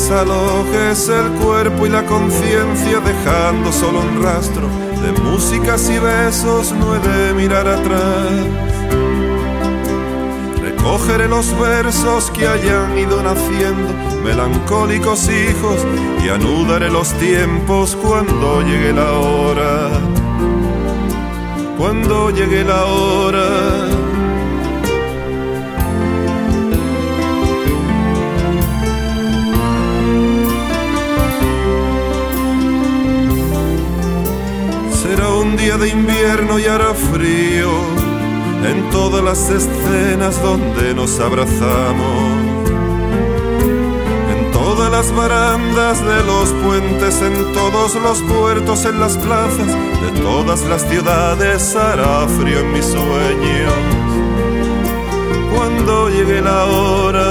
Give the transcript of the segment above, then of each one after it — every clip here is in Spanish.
desalojes el cuerpo y la conciencia, dejando solo un rastro de músicas y besos, no he de mirar atrás. Recogeré los versos que hayan ido naciendo, melancólicos hijos, y anudaré los tiempos cuando llegue la hora. Cuando llegue la hora. Será un día de invierno y hará frío en todas las escenas donde nos abrazamos, en todas las barandas de los puentes, en todos los puertos, en las plazas de todas las ciudades. Hará frío en mis sueños cuando llegue la hora.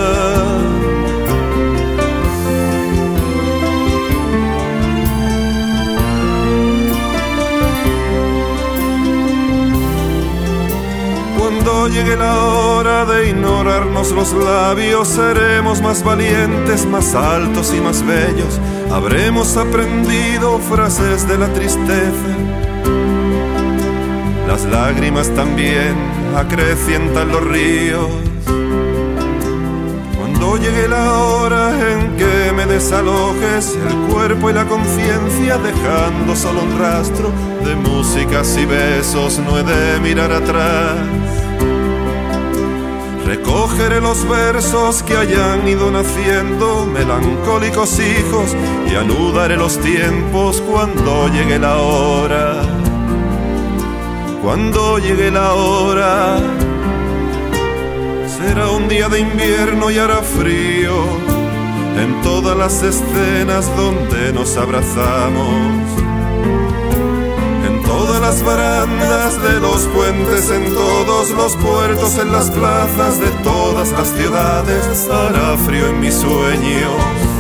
Cuando llegue la hora de ignorarnos los labios, seremos más valientes, más altos y más bellos. Habremos aprendido frases de la tristeza. Las lágrimas también acrecientan los ríos. Cuando llegue la hora en que me desalojes el cuerpo y la conciencia, dejando solo un rastro de músicas y besos, no he de mirar atrás. Recogeré los versos que hayan ido naciendo, melancólicos hijos, y anudaré los tiempos cuando llegue la hora. Cuando llegue la hora. Será un día de invierno y hará frío en todas las escenas donde nos abrazamos, en todas las barandas de los puentes, en todos los puertos, en las plazas de todas las ciudades. Hará frío en mis sueños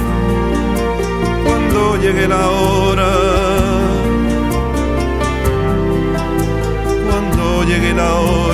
cuando llegue la hora. Cuando llegue la hora.